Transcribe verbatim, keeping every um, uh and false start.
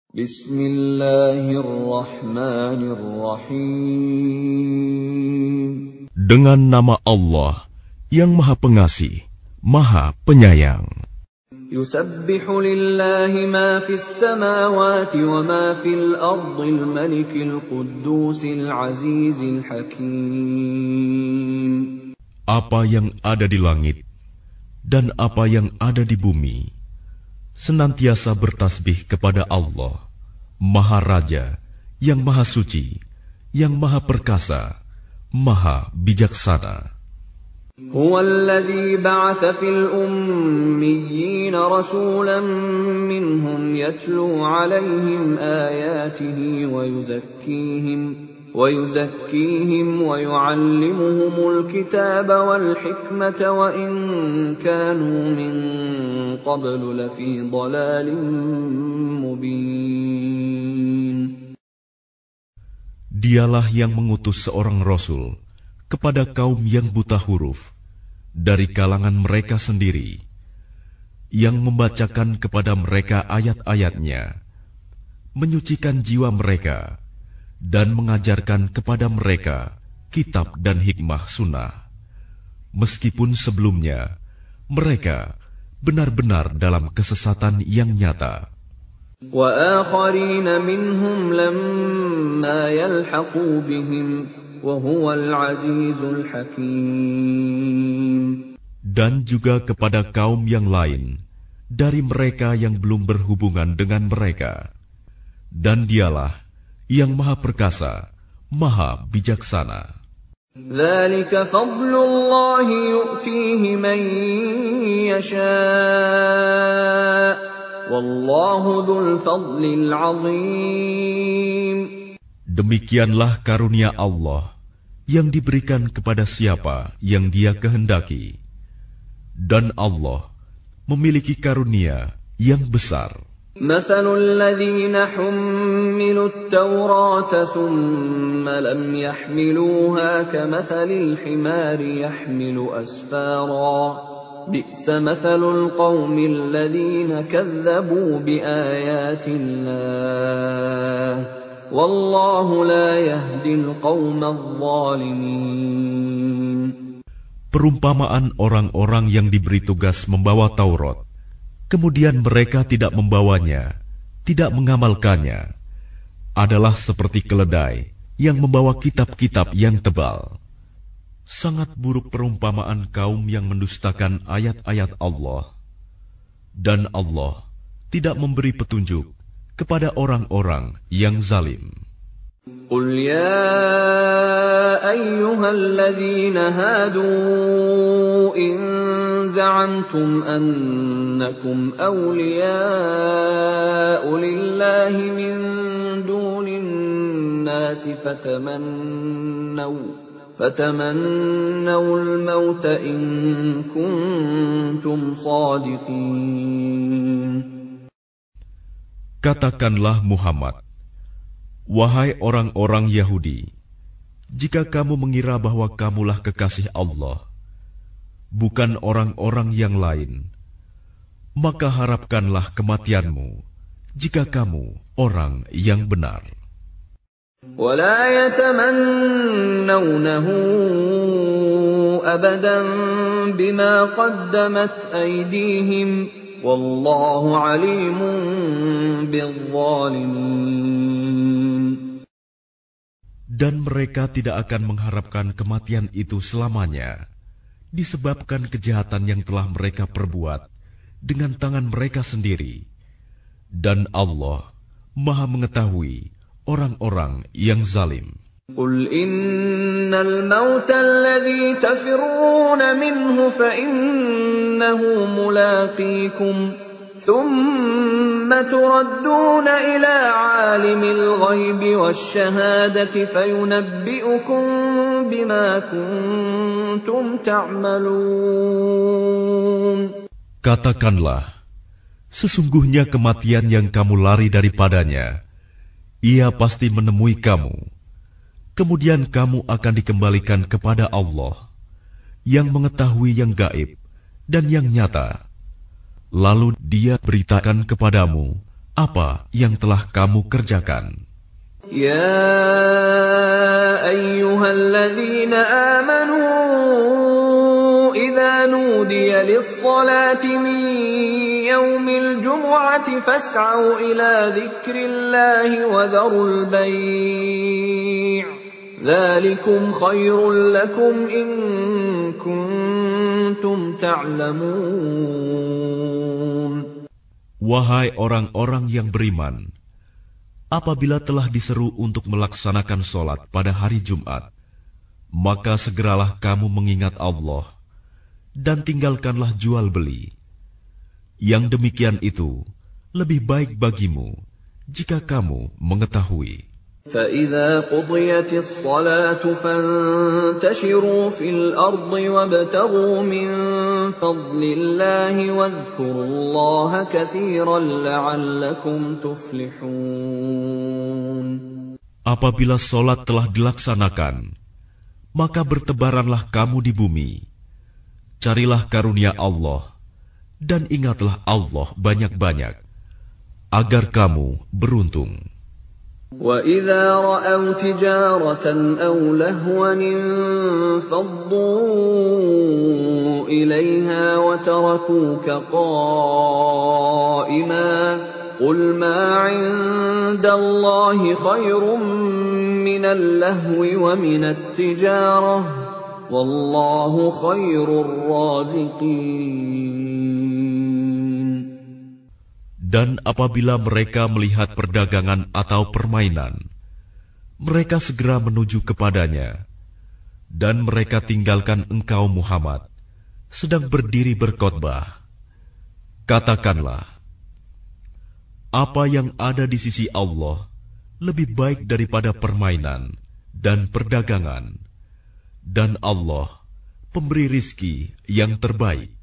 Bismillahirrahmanirrahim. Dengan nama Allah yang Maha Pengasih, Maha Penyayang. Yusabbihu lillahi ma fis samawati wa ma fil ardil malikil quddusil azizil hakim. Apa yang ada di langit dan apa yang ada di bumi senantiasa bertasbih kepada Allah, Maha Raja, yang Maha Suci, yang Maha Perkasa, Maha Bijaksana. Huwa alladhi ba'atha fil ummiyina rasulan minhum yatlu 'alayhim ayatihi wa yuzakkihim وَيُزَكِّيهِمْ وَيُعَلِّمُهُمُ الْكِتَابَ وَالْحِكْمَةَ وَإِنْ كَانُوا مِنْ قَبْلُ لَفِي ضَلَالٍ مُبِينٍ. Dialah yang mengutus seorang rasul kepada kaum yang buta huruf dari kalangan mereka sendiri, yang membacakan kepada mereka ayat-ayatnya, menyucikan jiwa mereka, dan mengajarkan kepada mereka kitab dan hikmah sunnah, meskipun sebelumnya mereka benar-benar dalam kesesatan yang nyata. وَآخَرِينَ مِنْهُمْ لَمَّا يَلْحَقُوا بِهِمْ وَهُوَ الْعَزِيزُ الْحَكِيمُ. Dan juga kepada kaum yang lain dari mereka yang belum berhubungan dengan mereka, dan dialah yang Maha Perkasa, Maha Bijaksana. Dzalika fadlullahi yu'tihi man yasha' wallahu dzul fadlil 'adzim. Demikianlah karunia Allah yang diberikan kepada siapa yang Dia kehendaki, dan Allah memiliki karunia yang besar. مثل الذين حملوا التوراة ثم لم يحملوها كمثل الحمار يحمل أسفارا بئس مثل القوم الذين كذبوا بآيات الله والله لا يهدي القوم الظالمين. Perumpamaan orang-orang yang diberi tugas membawa Taurat, kemudian mereka tidak membawanya, tidak mengamalkannya, adalah seperti keledai yang membawa kitab-kitab yang tebal. Sangat buruk perumpamaan kaum yang mendustakan ayat-ayat Allah. Dan Allah tidak memberi petunjuk kepada orang-orang yang zalim. Qul ya ayyuhalladzina hadu in za'amtum annakum awliya'u lillahi min dunin nasi fatamannaw fatamannawul mauta in kuntum shadiqin. Katakanlah Muhammad, wahai orang-orang Yahudi, jika kamu mengira bahwa kamulah kekasih Allah, bukan orang-orang yang lain, maka harapkanlah kematianmu jika kamu orang yang benar. وَلَا يَتَمَنَّوْنَهُ أَبَدًا بِمَا قَدَّمَتْ أَيْدِيهِمْ وَاللَّهُ عَلِيمٌ بِالظَّالِمِينَ. Dan mereka tidak akan mengharapkan kematian itu selamanya, disebabkan kejahatan yang telah mereka perbuat dengan tangan mereka sendiri. Dan Allah Maha mengetahui orang-orang yang zalim. Qul innal mauta alladhi tafirruna minhu fa innahu mulaqikum thumma turadduna ila alimil ghaibi wasyahadati fayunabbi'ukum bima kuntum ta'malun. Katakanlah, sesungguhnya kematian yang kamu lari daripadanya, ia pasti menemui kamu. Kemudian kamu akan dikembalikan kepada Allah, yang mengetahui yang gaib dan yang nyata. Lalu Dia beritakan kepadamu apa yang telah kamu kerjakan. Ya ayyuhalladzina amanu idza nudiya lis-salati min yaumil jumu'ati fas'au ila dzikrillahi wa dharul bai' dzalikum khairul lakum in kuntum ta'lamun. Wahai orang-orang yang beriman, apabila telah diseru untuk melaksanakan sholat pada hari Jumat, maka segeralah kamu mengingat Allah dan tinggalkanlah jual beli. Yang demikian itu lebih baik bagimu jika kamu mengetahui. فَإِذَا قُضِيَتِ الصَّلَاةُ فَانتَشِرُوا فِي الْأَرْضِ وَابْتَغُوا مِن فَضْلِ اللَّهِ وَاذْكُرُوا اللَّهَ كَثِيرًا لَّعَلَّكُمْ تُفْلِحُونَ. Apabila sholat telah dilaksanakan, maka bertebaranlah kamu di bumi. Carilah karunia Allah dan ingatlah Allah banyak-banyak agar kamu beruntung. وَإِذَا رَأَوْا تِجَارَةً أَوْ لَهْوًا انفَضُّوا إِلَيْهَا وَتَرَكُوكَ قَائِمًا قُلْ مَا عِندَ اللَّهِ خَيْرٌ مِّنَ اللَّهْوِ وَمِنَ التِّجَارَةِ وَاللَّهُ خَيْرُ الرَّازِقِينَ. Dan apabila mereka melihat perdagangan atau permainan, mereka segera menuju kepadanya, dan mereka tinggalkan engkau Muhammad, sedang berdiri berkhotbah. Katakanlah, apa yang ada di sisi Allah lebih baik daripada permainan dan perdagangan, dan Allah pemberi rizki yang terbaik.